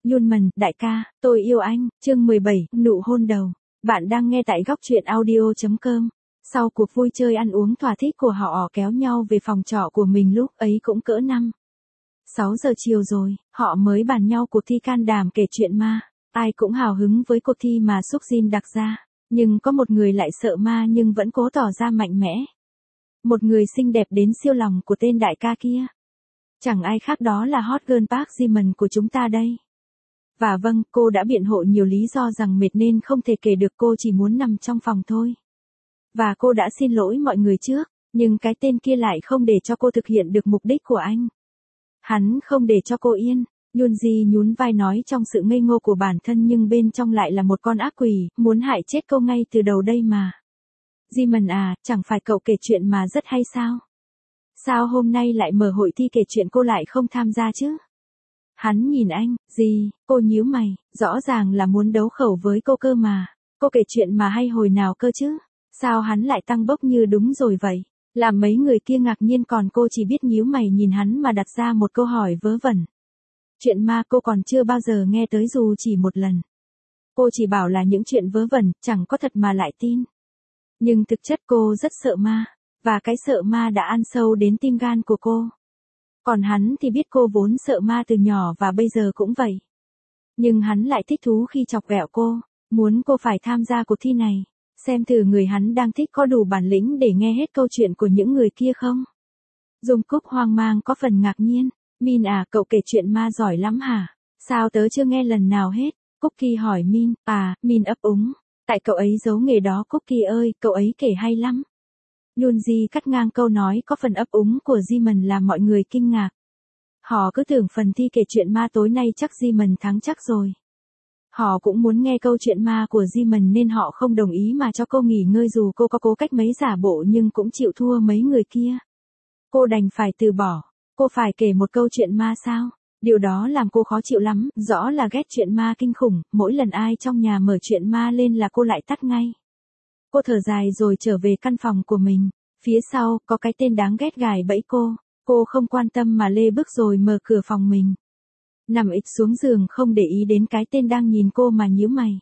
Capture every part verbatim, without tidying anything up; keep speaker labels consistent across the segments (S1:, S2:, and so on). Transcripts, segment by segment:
S1: Yunman, đại ca, tôi yêu anh, chương mười bảy, nụ hôn đầu. Bạn đang nghe tại góc truyện audio chấm com. Sau cuộc vui chơi ăn uống thỏa thích của họ kéo nhau về phòng trọ của mình lúc ấy cũng cỡ năm. sáu giờ chiều rồi, họ mới bàn nhau cuộc thi can đảm kể chuyện ma. Ai cũng hào hứng với cuộc thi mà Súc Jin đặt ra. Nhưng có một người lại sợ ma nhưng vẫn cố tỏ ra mạnh mẽ. Một người xinh đẹp đến siêu lòng của tên đại ca kia. Chẳng ai khác đó là Hot Girl Park Ji-min của chúng ta đây. Và vâng, cô đã biện hộ nhiều lý do rằng mệt nên không thể kể được, cô chỉ muốn nằm trong phòng thôi. Và cô đã xin lỗi mọi người trước, nhưng cái tên kia lại không để cho cô thực hiện được mục đích của anh. Hắn không để cho cô yên. Yoonji nhún vai nói trong sự ngây ngô của bản thân nhưng bên trong lại là một con ác quỷ, muốn hại chết cô ngay từ đầu đây mà. Ji-min à, chẳng phải cậu kể chuyện mà rất hay sao? Sao hôm nay lại mở hội thi kể chuyện cô lại không tham gia chứ? Hắn nhìn anh, gì, cô nhíu mày, rõ ràng là muốn đấu khẩu với cô cơ mà. Cô kể chuyện mà hay hồi nào cơ chứ? Sao hắn lại tăng bốc như đúng rồi vậy? Làm mấy người kia ngạc nhiên còn cô chỉ biết nhíu mày nhìn hắn mà đặt ra một câu hỏi vớ vẩn. Chuyện ma cô còn chưa bao giờ nghe tới dù chỉ một lần. Cô chỉ bảo là những chuyện vớ vẩn, chẳng có thật mà lại tin. Nhưng thực chất cô rất sợ ma. Và cái sợ ma đã ăn sâu đến tim gan của cô. Còn hắn thì biết cô vốn sợ ma từ nhỏ và bây giờ cũng vậy. Nhưng hắn lại thích thú khi chọc ghẹo cô, muốn cô phải tham gia cuộc thi này. Xem thử người hắn đang thích có đủ bản lĩnh để nghe hết câu chuyện của những người kia không? Dung Cúc hoang mang có phần ngạc nhiên. Min à, cậu kể chuyện ma giỏi lắm hả? Sao tớ chưa nghe lần nào hết? Cookie hỏi Min. À, Min ấp úng. Tại cậu ấy giấu nghề đó Cookie ơi, cậu ấy kể hay lắm. Yoonji cắt ngang câu nói có phần ấp úng của Ji-min làm mọi người kinh ngạc. Họ cứ tưởng phần thi kể chuyện ma tối nay chắc Ji-min thắng chắc rồi. Họ cũng muốn nghe câu chuyện ma của Ji-min nên họ không đồng ý mà cho cô nghỉ ngơi dù cô có cố cách mấy giả bộ nhưng cũng chịu thua mấy người kia. Cô đành phải từ bỏ. Cô phải kể một câu chuyện ma sao? Điều đó làm cô khó chịu lắm, rõ là ghét chuyện ma kinh khủng, mỗi lần ai trong nhà mở chuyện ma lên là cô lại tắt ngay. Cô thở dài rồi trở về căn phòng của mình. Phía sau, có cái tên đáng ghét gài bẫy cô. Cô không quan tâm mà lê bước rồi mở cửa phòng mình. Nằm ịch xuống giường không để ý đến cái tên đang nhìn cô mà nhíu mày.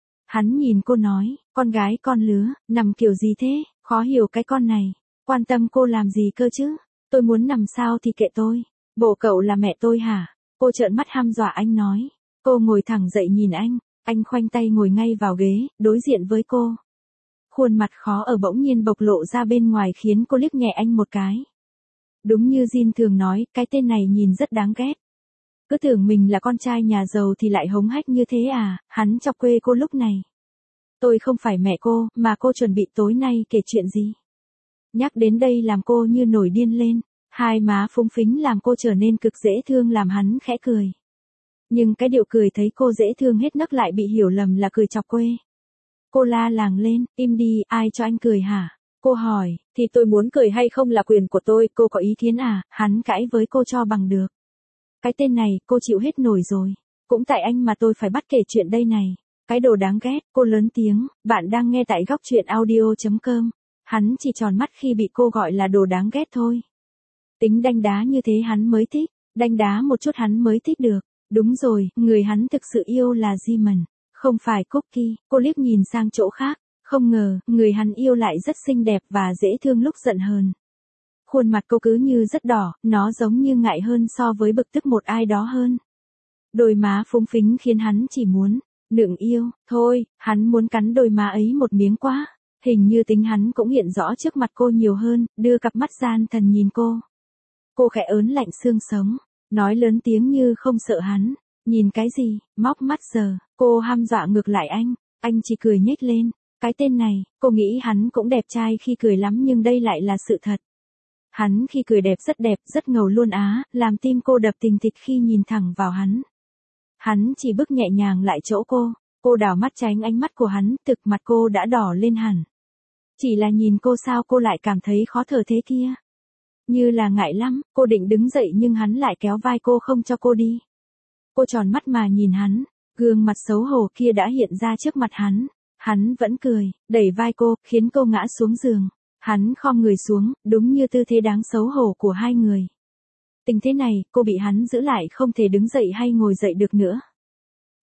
S1: Hắn nhìn cô nói, con gái con lứa, nằm kiểu gì thế, khó hiểu cái con này. Quan tâm cô làm gì cơ chứ? Tôi muốn nằm sao thì kệ tôi. Bộ cậu là mẹ tôi hả? Cô trợn mắt hăm dọa anh nói. Cô ngồi thẳng dậy nhìn anh. Anh khoanh tay ngồi ngay vào ghế, đối diện với cô. Khuôn mặt khó ở bỗng nhiên bộc lộ ra bên ngoài khiến cô liếc nhẹ anh một cái. Đúng như Jin thường nói, cái tên này nhìn rất đáng ghét. Cứ tưởng mình là con trai nhà giàu thì lại hống hách như thế à, hắn chọc quê cô lúc này. Tôi không phải mẹ cô, mà cô chuẩn bị tối nay kể chuyện gì? Nhắc đến đây làm cô như nổi điên lên, hai má phúng phính làm cô trở nên cực dễ thương làm hắn khẽ cười. Nhưng cái điệu cười thấy cô dễ thương hết nấc lại bị hiểu lầm là cười chọc quê. Cô la làng lên, im đi, ai cho anh cười hả? Cô hỏi, thì tôi muốn cười hay không là quyền của tôi, cô có ý kiến à? Hắn cãi với cô cho bằng được. Cái tên này, cô chịu hết nổi rồi. Cũng tại anh mà tôi phải bắt kể chuyện đây này. Cái đồ đáng ghét, cô lớn tiếng, bạn đang nghe tại góc truyện audio chấm com. Hắn chỉ tròn mắt khi bị cô gọi là đồ đáng ghét thôi. Tính đanh đá như thế hắn mới thích, đanh đá một chút hắn mới thích được. Đúng rồi, người hắn thực sự yêu là Ji-min, không phải Cookie. Cô liếc nhìn sang chỗ khác, không ngờ, người hắn yêu lại rất xinh đẹp và dễ thương lúc giận hờn. Khuôn mặt cô cứ như rất đỏ, nó giống như ngại hơn so với bực tức một ai đó hơn. Đôi má phúng phính khiến hắn chỉ muốn nựng yêu, thôi, hắn muốn cắn đôi má ấy một miếng quá. Hình như tính hắn cũng hiện rõ trước mặt cô nhiều hơn, đưa cặp mắt gian thần nhìn cô. Cô khẽ ớn lạnh xương sống, nói lớn tiếng như không sợ hắn. Nhìn cái gì, móc mắt giờ, cô hăm dọa ngược lại anh, anh chỉ cười nhếch lên. Cái tên này, cô nghĩ hắn cũng đẹp trai khi cười lắm nhưng đây lại là sự thật. Hắn khi cười đẹp rất đẹp, rất ngầu luôn á, làm tim cô đập thình thịch khi nhìn thẳng vào hắn. Hắn chỉ bước nhẹ nhàng lại chỗ cô, cô đảo mắt tránh ánh mắt của hắn, thực mặt cô đã đỏ lên hẳn. Chỉ là nhìn cô sao cô lại cảm thấy khó thở thế kia. Như là ngại lắm, cô định đứng dậy nhưng hắn lại kéo vai cô không cho cô đi. Cô tròn mắt mà nhìn hắn, gương mặt xấu hổ kia đã hiện ra trước mặt hắn. Hắn vẫn cười, đẩy vai cô, khiến cô ngã xuống giường. Hắn khom người xuống, đúng như tư thế đáng xấu hổ của hai người. Tình thế này, cô bị hắn giữ lại không thể đứng dậy hay ngồi dậy được nữa.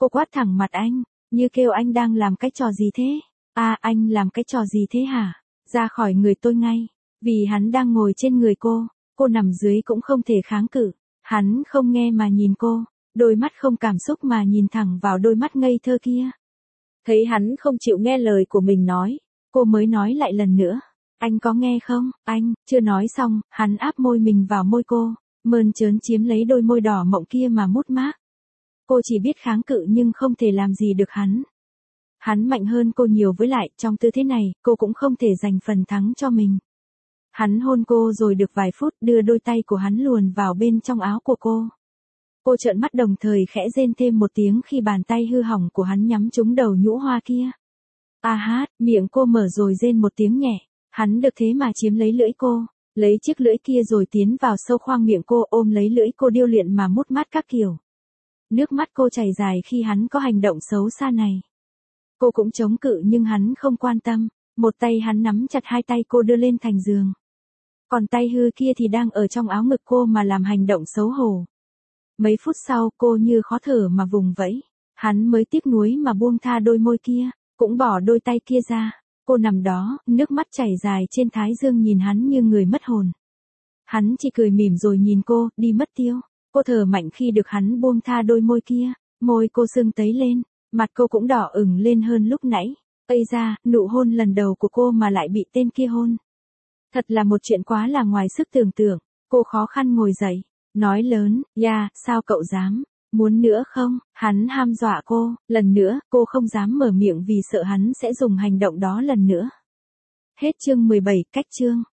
S1: Cô quát thẳng mặt anh, như kêu anh đang làm cái trò gì thế? À, anh làm cái trò gì thế hả? Ra khỏi người tôi ngay. Vì hắn đang ngồi trên người cô, cô nằm dưới cũng không thể kháng cự. Hắn không nghe mà nhìn cô, đôi mắt không cảm xúc mà nhìn thẳng vào đôi mắt ngây thơ kia. Thấy hắn không chịu nghe lời của mình nói, cô mới nói lại lần nữa. Anh có nghe không, anh? Chưa nói xong, hắn áp môi mình vào môi cô, mơn trớn chiếm lấy đôi môi đỏ mọng kia mà mút mát. Cô chỉ biết kháng cự nhưng không thể làm gì được hắn. Hắn mạnh hơn cô nhiều, với lại trong tư thế này, cô cũng không thể giành phần thắng cho mình. Hắn hôn cô rồi được vài phút, đưa đôi tay của hắn luồn vào bên trong áo của cô. Cô trợn mắt đồng thời khẽ rên thêm một tiếng khi bàn tay hư hỏng của hắn nhắm trúng đầu nhũ hoa kia. A hát, miệng cô mở rồi rên một tiếng nhẹ. Hắn được thế mà chiếm lấy lưỡi cô, lấy chiếc lưỡi kia rồi tiến vào sâu khoang miệng cô, ôm lấy lưỡi cô điêu luyện mà mút mát các kiểu. Nước mắt cô chảy dài khi hắn có hành động xấu xa này. Cô cũng chống cự nhưng hắn không quan tâm, một tay hắn nắm chặt hai tay cô đưa lên thành giường. Còn tay hư kia thì đang ở trong áo ngực cô mà làm hành động xấu hổ. Mấy phút sau cô như khó thở mà vùng vẫy, hắn mới tiếc nuối mà buông tha đôi môi kia, cũng bỏ đôi tay kia ra. Cô nằm đó, nước mắt chảy dài trên thái dương nhìn hắn như người mất hồn. Hắn chỉ cười mỉm rồi nhìn cô, đi mất tiêu. Cô thở mạnh khi được hắn buông tha đôi môi kia, môi cô sưng tấy lên, mặt cô cũng đỏ ửng lên hơn lúc nãy. Ây da, nụ hôn lần đầu của cô mà lại bị tên kia hôn. Thật là một chuyện quá là ngoài sức tưởng tượng. Cô khó khăn ngồi dậy, nói lớn, ya, sao cậu dám? Muốn nữa không? Hắn ham dọa cô, lần nữa, cô không dám mở miệng vì sợ hắn sẽ dùng hành động đó lần nữa. Hết chương mười bảy, cách chương.